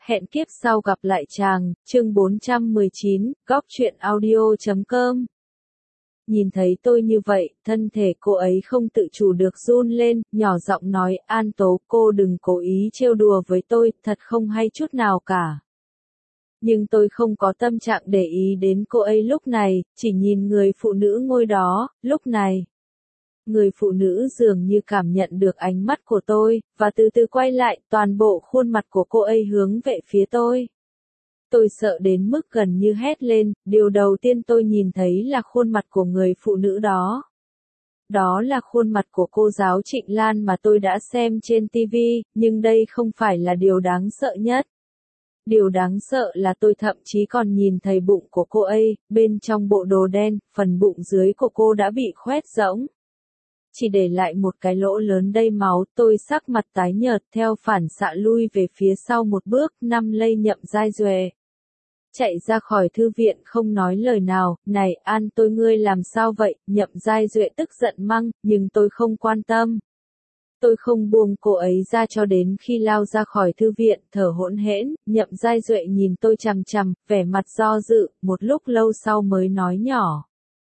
Hẹn kiếp sau gặp lại chàng, chương 419, góc truyện audio.com. Nhìn thấy tôi như vậy, thân thể cô ấy không tự chủ được run lên, nhỏ giọng nói, An Tố, cô đừng cố ý trêu đùa với tôi, thật không hay chút nào cả. Nhưng tôi không có tâm trạng để ý đến cô ấy lúc này, chỉ nhìn người phụ nữ ngồi đó, lúc này. Người phụ nữ dường như cảm nhận được ánh mắt của tôi, và từ từ quay lại, toàn bộ khuôn mặt của cô ấy hướng về phía tôi. Tôi sợ đến mức gần như hét lên, điều đầu tiên tôi nhìn thấy là khuôn mặt của người phụ nữ đó. Đó là khuôn mặt của cô giáo Trịnh Lan mà tôi đã xem trên TV, nhưng đây không phải là điều đáng sợ nhất. Điều đáng sợ là tôi thậm chí còn nhìn thấy bụng của cô ấy, bên trong bộ đồ đen, phần bụng dưới của cô đã bị khoét rỗng. Chỉ để lại một cái lỗ lớn đầy máu, tôi sắc mặt tái nhợt theo phản xạ lui về phía sau một bước, năm lây Nhậm Giai Duệ. Chạy ra khỏi thư viện không nói lời nào, này An tôi ngươi làm sao vậy, Nhậm Giai Duệ tức giận mắng, nhưng tôi không quan tâm. Tôi không buông cô ấy ra cho đến khi lao ra khỏi thư viện, thở hổn hển. Nhậm Giai Duệ nhìn tôi chằm chằm, vẻ mặt do dự, một lúc lâu sau mới nói nhỏ.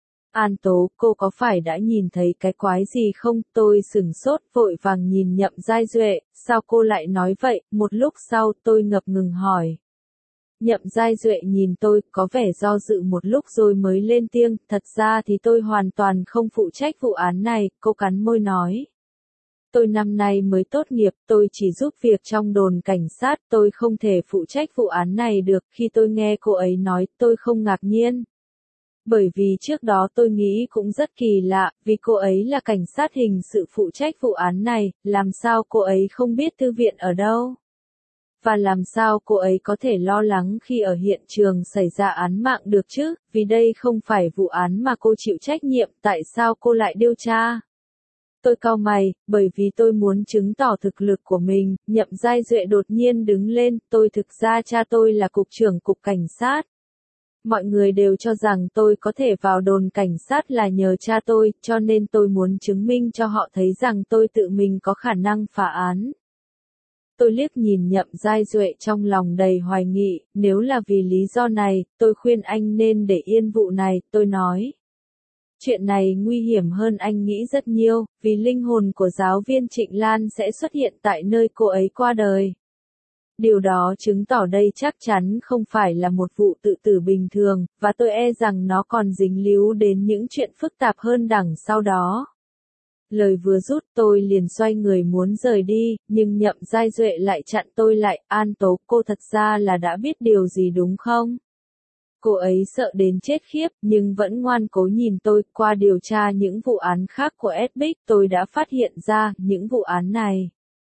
An Tố, cô có phải đã nhìn thấy cái quái gì không? Tôi sửng sốt vội vàng nhìn Nhậm Giai Duệ, sao cô lại nói vậy? Một lúc sau tôi ngập ngừng hỏi. Nhậm Giai Duệ nhìn tôi, có vẻ do dự một lúc rồi mới lên tiếng, thật ra thì tôi hoàn toàn không phụ trách vụ án này, cô cắn môi nói. Tôi năm nay mới tốt nghiệp, tôi chỉ giúp việc trong đồn cảnh sát, tôi không thể phụ trách vụ án này được. Khi tôi nghe cô ấy nói, tôi không ngạc nhiên. Bởi vì trước đó tôi nghĩ cũng rất kỳ lạ, vì cô ấy là cảnh sát hình sự phụ trách vụ án này, làm sao cô ấy không biết thư viện ở đâu? Và làm sao cô ấy có thể lo lắng khi ở hiện trường xảy ra án mạng được chứ, vì đây không phải vụ án mà cô chịu trách nhiệm, tại sao cô lại điều tra? Tôi cau mày, bởi vì tôi muốn chứng tỏ thực lực của mình. Nhậm Giai Duệ đột nhiên đứng lên, tôi thực ra cha tôi là cục trưởng cục cảnh sát. Mọi người đều cho rằng tôi có thể vào đồn cảnh sát là nhờ cha tôi, cho nên tôi muốn chứng minh cho họ thấy rằng tôi tự mình có khả năng phá án. Tôi liếc nhìn Nhậm Giai Duệ trong lòng đầy hoài nghị, nếu là vì lý do này, tôi khuyên anh nên để yên vụ này, tôi nói. Chuyện này nguy hiểm hơn anh nghĩ rất nhiều, vì linh hồn của giáo viên Trịnh Lan sẽ xuất hiện tại nơi cô ấy qua đời. Điều đó chứng tỏ đây chắc chắn không phải là một vụ tự tử bình thường, và tôi e rằng nó còn dính líu đến những chuyện phức tạp hơn đằng sau đó. Lời vừa dứt tôi liền xoay người muốn rời đi, nhưng Nhậm Giai Duệ lại chặn tôi lại, An Tố, cô thật ra là đã biết điều gì đúng không? Cô ấy sợ đến chết khiếp, nhưng vẫn ngoan cố nhìn tôi. Qua điều tra những vụ án khác của Edbic, tôi đã phát hiện ra, những vụ án này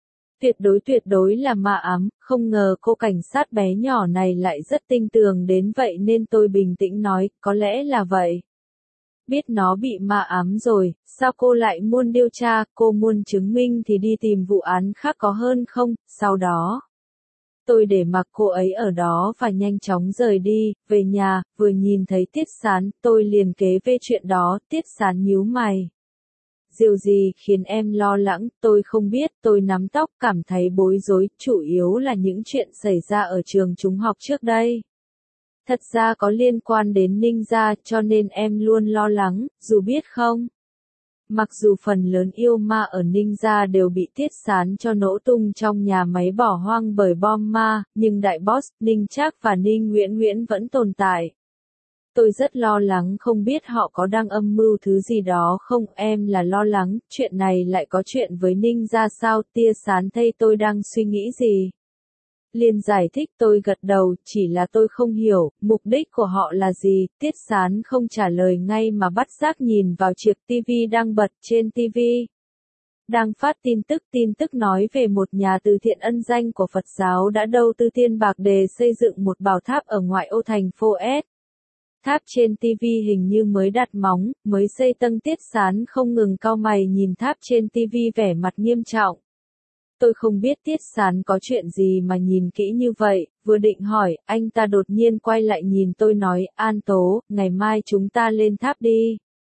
tuyệt đối là ma ám, không ngờ cô cảnh sát bé nhỏ này lại rất tinh tường đến vậy nên tôi bình tĩnh nói, có lẽ là vậy. Biết nó bị ma ám rồi, sao cô lại muốn điều tra, cô muốn chứng minh thì đi tìm vụ án khác có hơn không, sau đó. Tôi để mặc cô ấy ở đó và nhanh chóng rời đi, về nhà, vừa nhìn thấy Tiết Sán, tôi liền kế về chuyện đó, Tiết Sán nhíu mày. Điều gì khiến em lo lắng, tôi không biết, tôi nắm tóc, cảm thấy bối rối, chủ yếu là những chuyện xảy ra ở trường trung học trước đây. Thật ra có liên quan đến Ninh gia, cho nên em luôn lo lắng, dù biết không? Mặc dù phần lớn yêu ma ở Ninh gia đều bị Tiết Sán cho nổ tung trong nhà máy bỏ hoang bởi bom ma, nhưng đại boss, Ninh Trác và Ninh Nguyễn vẫn tồn tại. Tôi rất lo lắng không biết họ có đang âm mưu thứ gì đó không, em là lo lắng, chuyện này lại có chuyện với Ninh gia sao, Tia Sán thấy tôi đang suy nghĩ gì. Liền giải thích tôi gật đầu, chỉ là tôi không hiểu, mục đích của họ là gì, Tiết Sán không trả lời ngay mà bắt giác nhìn vào chiếc TV đang bật trên TV. Đang phát tin tức nói về một nhà từ thiện ân danh của Phật giáo đã đầu tư tiền bạc để xây dựng một bảo tháp ở ngoại ô thành phố S. Tháp trên TV hình như mới đặt móng, mới xây tầng. Tiết Sán không ngừng cau mày nhìn tháp trên TV vẻ mặt nghiêm trọng. Tôi không biết Tiết Sán có chuyện gì mà nhìn kỹ như vậy, vừa định hỏi, anh ta đột nhiên quay lại nhìn tôi nói, An Tố, ngày mai chúng ta lên tháp đi.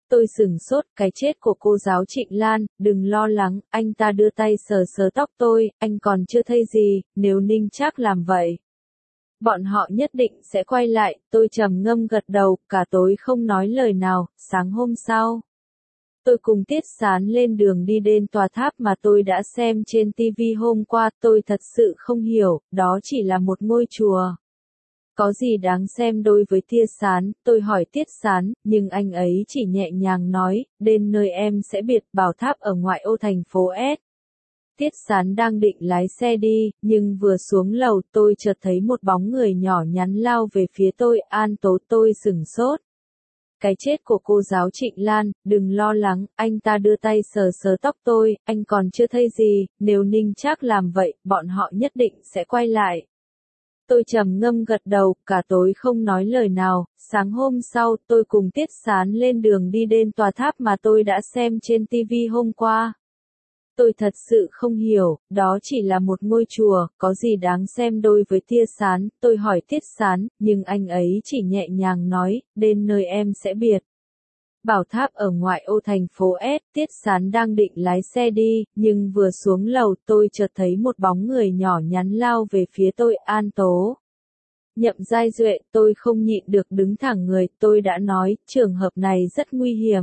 Tôi sửng sốt, cái chết của cô giáo Trịnh Lan, đừng lo lắng, anh ta đưa tay sờ sờ tóc tôi, anh còn chưa thấy gì, nếu Ninh Trác làm vậy. Bọn họ nhất định sẽ quay lại, tôi trầm ngâm gật đầu, cả tối không nói lời nào, sáng hôm sau. Tôi cùng Tiết Sán lên đường đi đến tòa tháp mà tôi đã xem trên TV hôm qua, tôi thật sự không hiểu, đó chỉ là một ngôi chùa. Có gì đáng xem đối với Tiết Sán, tôi hỏi Tiết Sán, nhưng anh ấy chỉ nhẹ nhàng nói, đến nơi em sẽ biệt bảo tháp ở ngoại ô thành phố S. Tiết Sán đang định lái xe đi, nhưng vừa xuống lầu tôi chợt thấy một bóng người nhỏ nhắn lao về phía tôi, An Tố, tôi sửng sốt. Cái chết của cô giáo Trịnh Lan, đừng lo lắng, anh ta đưa tay sờ sờ tóc tôi, anh còn chưa thấy gì, nếu Ninh Trác làm vậy, bọn họ nhất định sẽ quay lại. Tôi trầm ngâm gật đầu, cả tối không nói lời nào, sáng hôm sau tôi cùng Tiết Sán lên đường đi đến tòa tháp mà tôi đã xem trên TV hôm qua. Tôi thật sự không hiểu, đó chỉ là một ngôi chùa, có gì đáng xem đối với Tiết Sán, tôi hỏi Tiết Sán, nhưng anh ấy chỉ nhẹ nhàng nói, đến nơi em sẽ biệt. Bảo tháp ở ngoại ô thành phố S, Tiết Sán đang định lái xe đi, nhưng vừa xuống lầu tôi chợt thấy một bóng người nhỏ nhắn lao về phía tôi, An Tố. Nhậm Giai Duệ, tôi không nhịn được đứng thẳng người, tôi đã nói, trường hợp này rất nguy hiểm.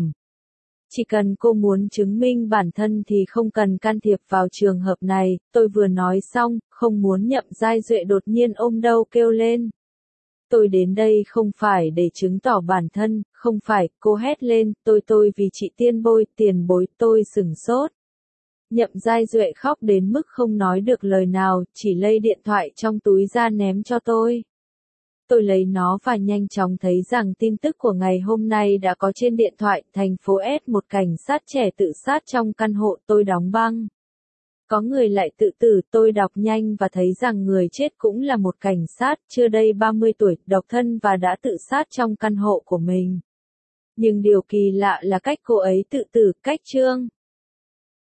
Chỉ cần cô muốn chứng minh bản thân thì không cần can thiệp vào trường hợp này, tôi vừa nói xong, không muốn Nhậm Giai Duệ đột nhiên ôm đầu kêu lên. Tôi đến đây không phải để chứng tỏ bản thân, không phải, cô hét lên, tôi vì chị tiền bối, tôi sửng sốt. Nhậm Giai Duệ khóc đến mức không nói được lời nào, chỉ lấy điện thoại trong túi ra ném cho tôi. Tôi lấy nó và nhanh chóng thấy rằng tin tức của ngày hôm nay đã có trên điện thoại, thành phố S, một cảnh sát trẻ tự sát trong căn hộ tôi đóng băng. Có người lại tự tử, tôi đọc nhanh và thấy rằng người chết cũng là một cảnh sát, chưa đầy 30 tuổi, độc thân và đã tự sát trong căn hộ của mình. Nhưng điều kỳ lạ là cách cô ấy tự tử, cách Trương